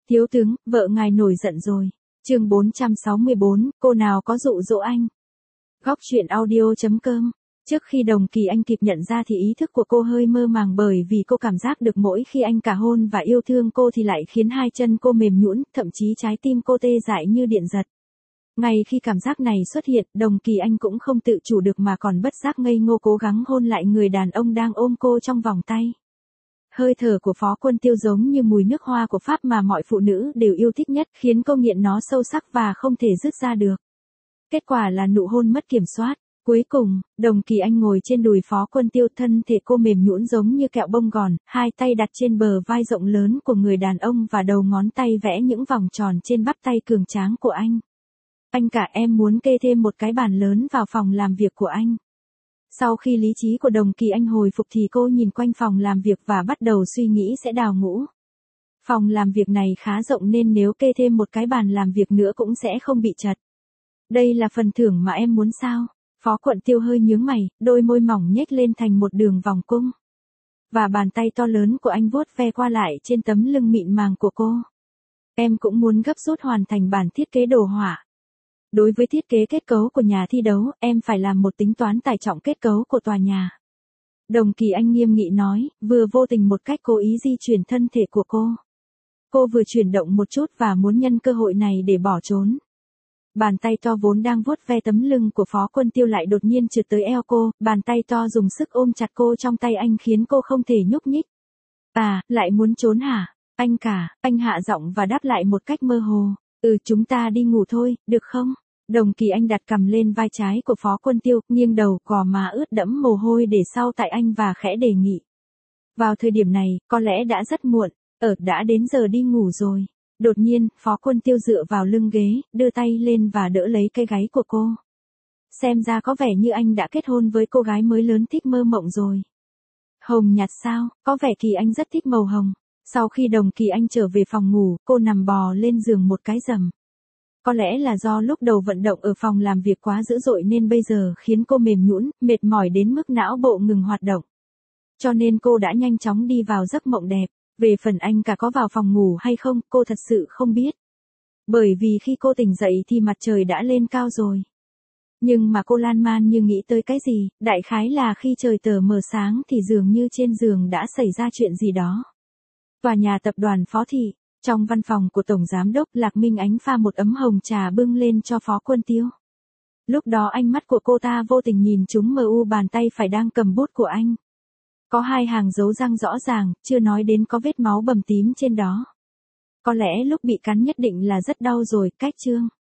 Thiếu tướng, vợ ngài nổi giận rồi. Chương 464, cô nào có dụ dỗ anh. Góc truyện audio.com. Trước khi Đồng Kỳ Anh kịp nhận ra thì ý thức của cô hơi mơ màng, bởi vì cô cảm giác được mỗi khi anh cả hôn và yêu thương cô thì lại khiến hai chân cô mềm nhũn, thậm chí trái tim cô tê dại như điện giật. Ngay khi cảm giác này xuất hiện, Đồng Kỳ Anh cũng không tự chủ được mà còn bất giác ngây ngô cố gắng hôn lại người đàn ông đang ôm cô trong vòng tay. Hơi thở của Phó Quân Tiêu giống như mùi nước hoa của Pháp mà mọi phụ nữ đều yêu thích nhất, khiến cô nghiện nó sâu sắc và không thể dứt ra được. Kết quả là nụ hôn mất kiểm soát. Cuối cùng, Đồng Kỳ Anh ngồi trên đùi Phó Quân Tiêu, thân thể cô mềm nhũn giống như kẹo bông gòn, hai tay đặt trên bờ vai rộng lớn của người đàn ông và đầu ngón tay vẽ những vòng tròn trên bắp tay cường tráng của anh. Anh cả, em muốn kê thêm một cái bàn lớn vào phòng làm việc của anh. Sau khi lý trí của Đồng Kỳ Anh hồi phục thì cô nhìn quanh phòng làm việc và bắt đầu suy nghĩ sẽ đào ngũ. Phòng làm việc này khá rộng nên nếu kê thêm một cái bàn làm việc nữa cũng sẽ không bị chật. Đây là phần thưởng mà em muốn sao? Phó Quận Tiêu hơi nhướng mày, đôi môi mỏng nhếch lên thành một đường vòng cung. Và bàn tay to lớn của anh vuốt ve qua lại trên tấm lưng mịn màng của cô. Em cũng muốn gấp rút hoàn thành bản thiết kế đồ họa. Đối với thiết kế kết cấu của nhà thi đấu, em phải làm một tính toán tải trọng kết cấu của tòa nhà. Đồng Kỳ Anh nghiêm nghị nói, vừa vô tình một cách cố ý di chuyển thân thể của cô. Cô vừa chuyển động một chút và muốn nhân cơ hội này để bỏ trốn. Bàn tay to vốn đang vuốt ve tấm lưng của Phó Quân Tiêu lại đột nhiên trượt tới eo cô, bàn tay to dùng sức ôm chặt cô trong tay anh khiến cô không thể nhúc nhích. À, lại muốn trốn hả? Anh cả, anh hạ giọng và đáp lại một cách mơ hồ. Chúng ta đi ngủ thôi, được không? Đồng Kỳ Anh đặt cằm lên vai trái của Phó Quân Tiêu, nghiêng đầu, gò má ướt đẫm mồ hôi để sau tại anh và khẽ đề nghị. Vào thời điểm này, có lẽ đã rất muộn, đã đến giờ đi ngủ rồi. Đột nhiên, Phó Quân Tiêu dựa vào lưng ghế, đưa tay lên và đỡ lấy cái gáy của cô. Xem ra có vẻ như anh đã kết hôn với cô gái mới lớn thích mơ mộng rồi. Hồng nhạt sao? Có vẻ Kỳ Anh rất thích màu hồng. Sau khi Đồng Kỳ Anh trở về phòng ngủ, cô nằm bò lên giường một cái rầm. Có lẽ là do lúc đầu vận động ở phòng làm việc quá dữ dội nên bây giờ khiến cô mềm nhũn, mệt mỏi đến mức não bộ ngừng hoạt động. Cho nên cô đã nhanh chóng đi vào giấc mộng đẹp. Về phần anh cả có vào phòng ngủ hay không, cô thật sự không biết. Bởi vì khi cô tỉnh dậy thì mặt trời đã lên cao rồi. Nhưng mà cô lan man như nghĩ tới cái gì, đại khái là khi trời tờ mờ sáng thì dường như trên giường đã xảy ra chuyện gì đó. Tòa nhà tập đoàn Phó Thị, trong văn phòng của Tổng Giám đốc Lạc Minh Ánh pha một ấm hồng trà bưng lên cho Phó Quân Tiêu. Lúc đó ánh mắt của cô ta vô tình nhìn trúng mờ u bàn tay phải đang cầm bút của anh. Có hai hàng dấu răng rõ ràng, chưa nói đến có vết máu bầm tím trên đó. Có lẽ lúc bị cắn nhất định là rất đau rồi, cách chương.